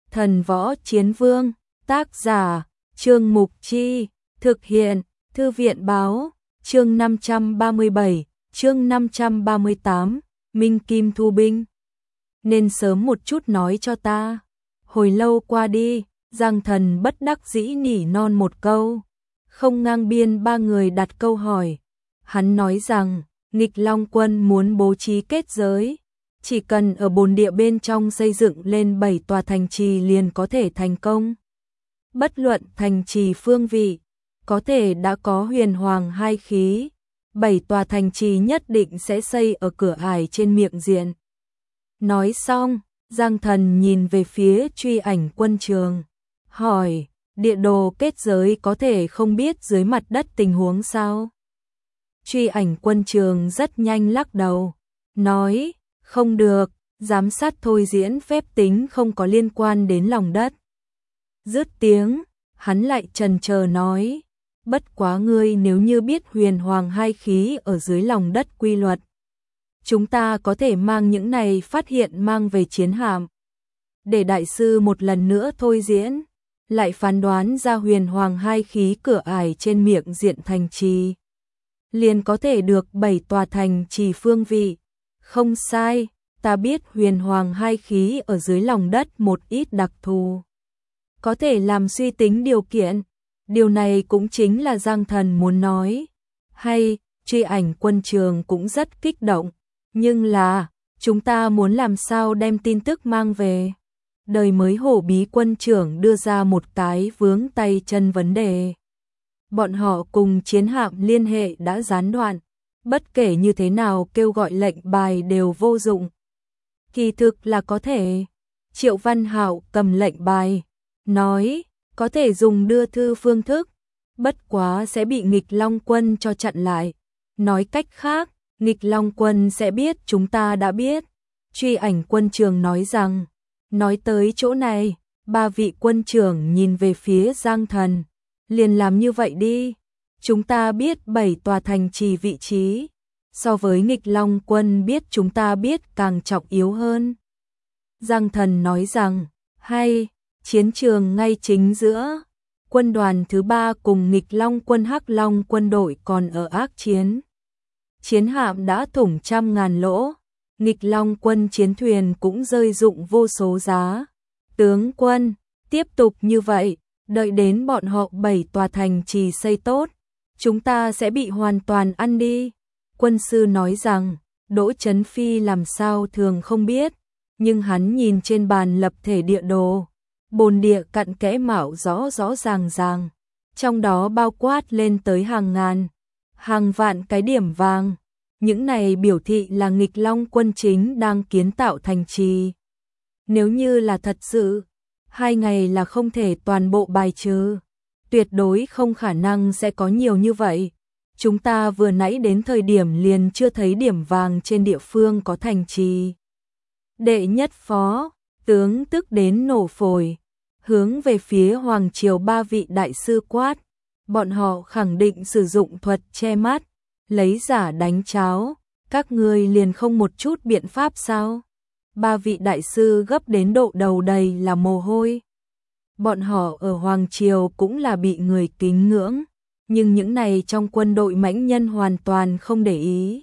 Thần Võ Chiến Vương, tác giả, Trương Mục Chi, thực hiện, Thư viện báo, chương 537, chương 538, Minh Kim Thu Binh. Nên sớm một chút nói cho ta. Hồi lâu qua đi, Giang Thần bất đắc dĩ nỉ non một câu. Không ngang biên ba người đặt câu hỏi. Hắn nói rằng, Nghịch Long quân muốn bố trí kết giới. Chỉ cần ở bồn địa bên trong xây dựng lên 7 tòa thành trì liền có thể thành công. Bất luận thành trì phương vị, có thể đã có huyền hoàng hai khí. 7 tòa thành trì nhất định sẽ xây ở cửa ải trên miệng diện. Nói xong, Giang Thần nhìn về phía Truy Ảnh Quân Trường. Hỏi, địa đồ kết giới có thể không biết dưới mặt đất tình huống sao? Truy Ảnh Quân Trường rất nhanh lắc đầu. Nói, không được, giám sát thôi diễn phép tính không có liên quan đến lòng đất. Dứt tiếng, hắn lại chần chờ nói, bất quá ngươi nếu như biết huyền hoàng hai khí ở dưới lòng đất quy luật, chúng ta có thể mang những này phát hiện mang về chiến hạm. Để đại sư một lần nữa thôi diễn, lại phán đoán ra huyền hoàng hai khí cửa ải trên miệng diện thành trì. Liền có thể được 7 tòa thành trì phương vị. Không sai, ta biết huyền hoàng hai khí ở dưới lòng đất một ít đặc thù. Có thể làm suy tính điều kiện. Điều này cũng chính là Giang Thần muốn nói. Hay, Truy Ảnh Quân Trường cũng rất kích động. Nhưng là, chúng ta muốn làm sao đem tin tức mang về. Đời mới Hổ Bí Quân trưởng đưa ra một cái vướng tay chân vấn đề. Bọn họ cùng chiến hạm liên hệ đã gián đoạn. Bất kể như thế nào kêu gọi lệnh bài đều vô dụng. Kỳ thực là có thể. Triệu Văn Hạo cầm lệnh bài, nói, có thể dùng đưa thư phương thức, bất quá sẽ bị Nghịch Long quân cho chặn lại. Nói cách khác, Nghịch Long quân sẽ biết chúng ta đã biết. Truy Ảnh Quân Trường nói rằng, nói tới chỗ này, ba vị quân trưởng nhìn về phía Giang Thần, liền làm như vậy đi. Chúng ta biết 7 tòa thành trì vị trí, so với Nghịch Long quân biết chúng ta biết càng trọng yếu hơn. Giang Thần nói rằng, hay, chiến trường ngay chính giữa, quân đoàn thứ 3 cùng Nghịch Long quân Hắc Long quân đội còn ở ác chiến. Chiến hạm đã thủng trăm ngàn lỗ, Nghịch Long quân chiến thuyền cũng rơi rụng vô số giá. Tướng quân, tiếp tục như vậy, đợi đến bọn họ 7 tòa thành trì xây tốt, chúng ta sẽ bị hoàn toàn ăn đi. Quân sư nói rằng, Đỗ Chấn Phi làm sao thường không biết, nhưng hắn nhìn trên bàn lập thể địa đồ, bồn địa cặn kẽ mạo rõ rõ ràng, trong đó bao quát lên tới hàng ngàn, hàng vạn cái điểm vàng. Những này biểu thị là Nghịch Long quân chính đang kiến tạo thành trì. Nếu như là thật sự, 2 ngày là không thể toàn bộ bài trừ. Tuyệt đối không khả năng sẽ có nhiều như vậy. Chúng ta vừa nãy đến thời điểm liền chưa thấy điểm vàng trên địa phương có thành trì. Đệ nhất phó, tướng tức đến nổ phổi, hướng về phía Hoàng Triều 3 vị đại sư quát. Bọn họ khẳng định sử dụng thuật che mắt, lấy giả đánh cháo, các ngươi liền không một chút biện pháp sao? 3 vị đại sư gấp đến độ đầu đầy là mồ hôi. Bọn họ ở Hoàng Triều cũng là bị người kính ngưỡng, nhưng những này trong quân đội mãnh nhân hoàn toàn không để ý.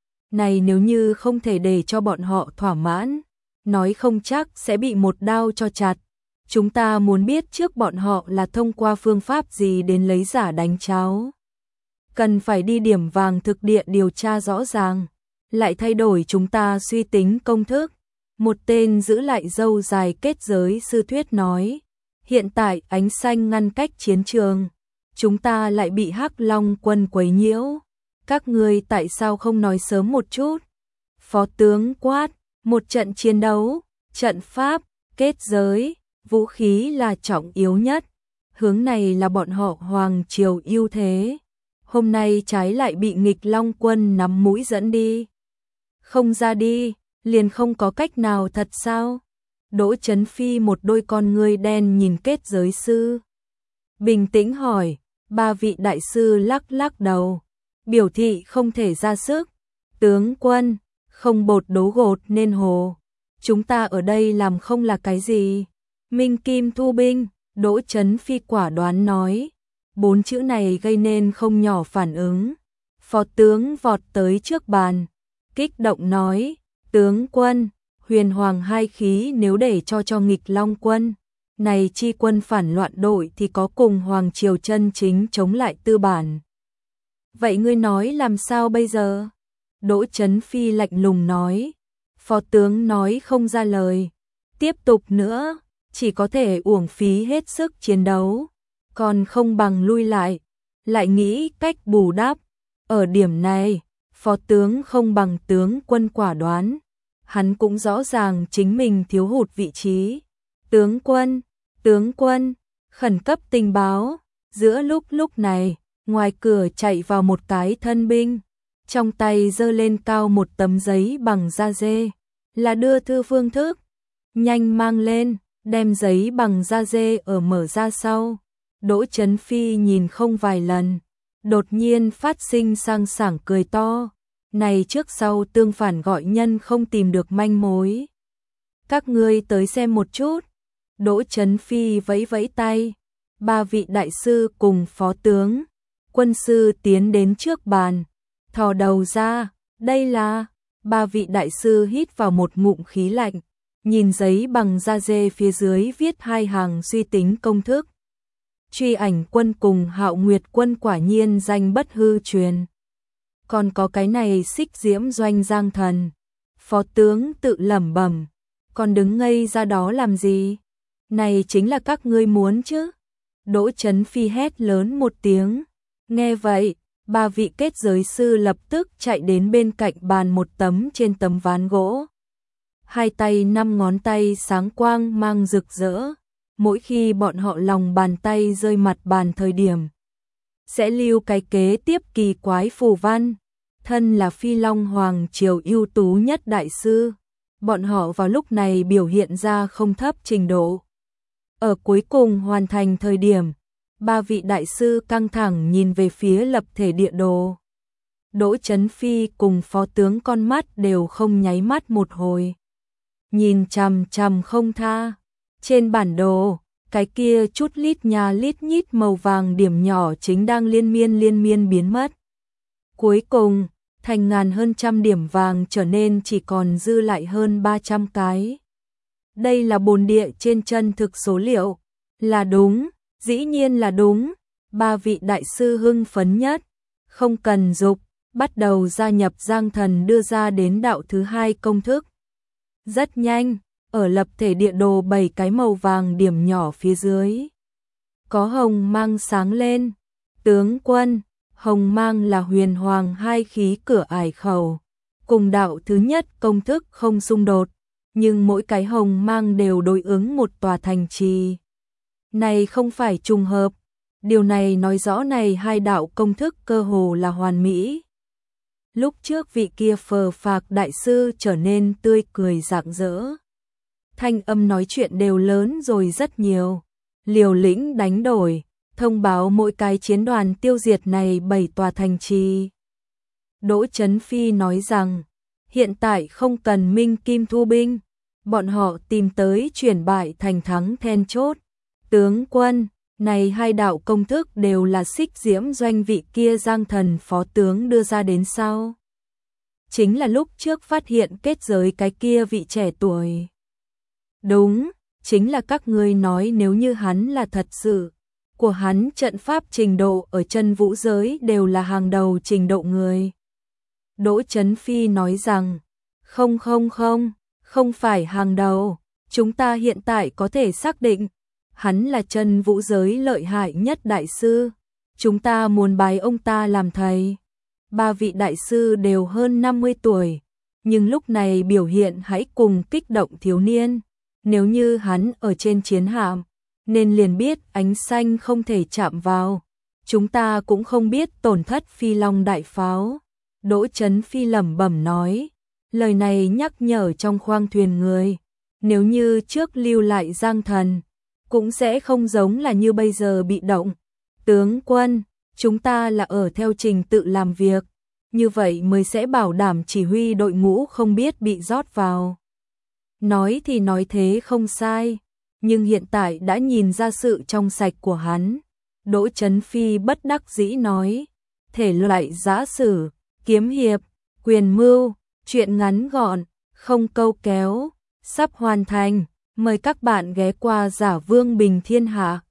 Này nếu như không thể để cho bọn họ thỏa mãn, nói không chắc sẽ bị một đao cho chặt. Chúng ta muốn biết trước bọn họ là thông qua phương pháp gì đến lấy giả đánh cháo. Cần phải đi điểm vàng thực địa điều tra rõ ràng, lại thay đổi chúng ta suy tính công thức. Một tên giữ lại râu dài kết giới sư thuyết nói, hiện tại ánh xanh ngăn cách chiến trường, chúng ta lại bị Hắc Long quân quấy nhiễu. Các ngươi tại sao không nói sớm một chút? Phó tướng quát, một trận chiến đấu, trận pháp, kết giới, vũ khí là trọng yếu nhất. Hướng này là bọn họ Hoàng Triều ưu thế. Hôm nay trái lại bị Nghịch Long quân nắm mũi dẫn đi. Không ra đi, liền không có cách nào thật sao? Đỗ Chấn Phi một đôi con ngươi đen nhìn kết giới sư. Bình tĩnh hỏi, 3 vị đại sư lắc lắc đầu, biểu thị không thể ra sức. Tướng quân, không bột đấu gột nên hồ. Chúng ta ở đây làm không là cái gì? Minh Kim thu binh, Đỗ Chấn Phi quả đoán nói. 4 chữ này gây nên không nhỏ phản ứng. Phó tướng vọt tới trước bàn, kích động nói, tướng quân, huyền hoàng hai khí nếu để cho nghịch long quân, này chi quân phản loạn đội thì có cùng hoàng triều chân chính chống lại tư bản. Vậy ngươi nói làm sao bây giờ? Đỗ Chấn Phi lạnh lùng nói. Phó tướng nói không ra lời. Tiếp tục nữa, chỉ có thể uổng phí hết sức chiến đấu, còn không bằng lui lại, lại nghĩ cách bù đắp. Ở điểm này, phó tướng không bằng tướng quân quả đoán. Hắn cũng rõ ràng chính mình thiếu hụt vị trí. Tướng quân, khẩn cấp tình báo. Giữa lúc này, ngoài cửa chạy vào một cái thân binh, trong tay giơ lên cao một tấm giấy bằng da dê, là đưa thư phương thức. Nhanh mang lên, đem giấy bằng da dê ở mở ra sau. Đỗ Chấn Phi nhìn không vài lần, đột nhiên phát sinh sang sảng cười to. Này trước sau tương phản gọi nhân không tìm được manh mối. Các ngươi tới xem một chút. Đỗ Chấn Phi vẫy vẫy tay. 3 vị đại sư cùng phó tướng, quân sư tiến đến trước bàn, thò đầu ra. Đây là... 3 vị đại sư hít vào một ngụm khí lạnh, nhìn giấy bằng da dê phía dưới viết 2 hàng suy tính công thức. Truy Ảnh quân cùng Hạo Nguyệt quân quả nhiên danh bất hư truyền. Còn có cái này Xích Diễm doanh Giang Thần. Phó tướng tự lẩm bẩm, còn đứng ngây ra đó làm gì? Này chính là các ngươi muốn chứ? Đỗ Chấn Phi hét lớn một tiếng. Nghe vậy, 3 vị kết giới sư lập tức chạy đến bên cạnh bàn một tấm trên tấm ván gỗ. 2 tay 5 ngón tay sáng quang mang rực rỡ. Mỗi khi bọn họ lòng bàn tay rơi mặt bàn thời điểm, sẽ lưu cái kế tiếp kỳ quái phù văn. Thân là Phi Long Hoàng triều ưu tú nhất đại sư, bọn họ vào lúc này biểu hiện ra không thấp trình độ. Ở cuối cùng hoàn thành thời điểm, 3 vị đại sư căng thẳng nhìn về phía lập thể địa đồ. Đỗ Chấn Phi cùng phó tướng con mắt đều không nháy mắt một hồi, nhìn chằm chằm không tha. Trên bản đồ, cái kia chút lít nhà lít nhít màu vàng điểm nhỏ chính đang liên miên biến mất. Cuối cùng, thành ngàn hơn trăm điểm vàng trở nên chỉ còn dư lại hơn 300 cái. Đây là bồn địa trên chân thực số liệu. Là đúng, dĩ nhiên là đúng. 3 vị đại sư hưng phấn nhất, không cần dục, bắt đầu gia nhập Giang Thần đưa ra đến đạo thứ 2 công thức. Rất nhanh, ở lập thể địa đồ 7 cái màu vàng điểm nhỏ phía dưới, có hồng mang sáng lên. Tướng quân, hồng mang là huyền hoàng hai khí cửa ải khẩu, cùng đạo thứ nhất công thức không xung đột, nhưng mỗi cái hồng mang đều đối ứng một tòa thành trì. Này không phải trùng hợp, điều này nói rõ này 2 đạo công thức cơ hồ là hoàn mỹ. Lúc trước vị kia phờ phạc đại sư trở nên tươi cười rạng rỡ. Thanh âm nói chuyện đều lớn rồi rất nhiều, liều lĩnh đánh đổi, thông báo mỗi cái chiến đoàn tiêu diệt này 7 tòa thành trì. Đỗ Chấn Phi nói rằng, hiện tại không cần Minh Kim thu binh, bọn họ tìm tới chuyển bại thành thắng then chốt. Tướng quân, này 2 đạo công thức đều là Xích Diễm doanh vị kia Giang Thần phó tướng đưa ra đến sau. Chính là lúc trước phát hiện kết giới cái kia vị trẻ tuổi. Đúng, chính là các ngươi nói nếu như hắn là thật sự, của hắn trận pháp trình độ ở chân vũ giới đều là hàng đầu trình độ người. Đỗ Chấn Phi nói rằng, không phải hàng đầu, chúng ta hiện tại có thể xác định, hắn là chân vũ giới lợi hại nhất đại sư, chúng ta muốn bái ông ta làm thầy. 3 vị đại sư đều hơn 50 tuổi, nhưng lúc này biểu hiện hãy cùng kích động thiếu niên. Nếu như hắn ở trên chiến hạm, nên liền biết ánh xanh không thể chạm vào. Chúng ta cũng không biết tổn thất Phi Long đại pháo. Đỗ Chấn Phi lẩm bẩm nói, lời này nhắc nhở trong khoang thuyền người. Nếu như trước lưu lại Giang Thần, cũng sẽ không giống là như bây giờ bị động. Tướng quân, chúng ta là ở theo trình tự làm việc, như vậy mới sẽ bảo đảm chỉ huy đội ngũ không biết bị rót vào. Nói thì nói thế không sai, nhưng hiện tại đã nhìn ra sự trong sạch của hắn. Đỗ Chấn Phi bất đắc dĩ nói, thể loại giã sử, kiếm hiệp, quyền mưu, truyện ngắn gọn, không câu kéo, sắp hoàn thành, mời các bạn ghé qua Giả Vương Bình Thiên Hạ.